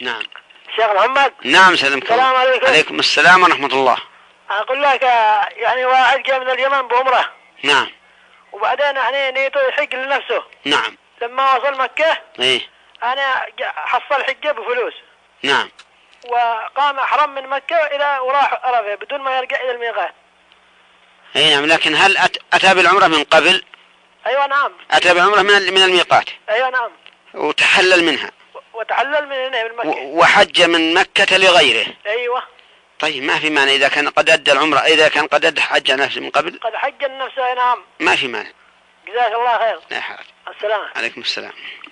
نعم. شيخ محمد. نعم سلمك. السلام عليكم. عليكم السلام ورحمة الله. أقول لك يعني واحد جاء من اليمن بعمرة. نعم. وبعدين يعني نيته يحج لنفسه. نعم. لما وصل مكة ايه أنا حصل حجة بفلوس. نعم. وقام أحرم من مكة إلى وراح عرفة بدون ما يرجع إلى الميقات. اي نعم، لكن هل أتى بالعمرة من قبل؟ أيوة نعم. أتى بالعمرة من الميقات. أيوة نعم. وتحلل منها. وتحلل من هنا من مكة. وحج من مكة لغيره. أيوة. طيب ما في مانع إذا كان قد أدى العمرة، إذا كان قد أدى حج نفسه من قبل. قد حج نفسه. نعم. ما في مانع. جزاك الله خير. لا حرج. السلام. عليكم السلام.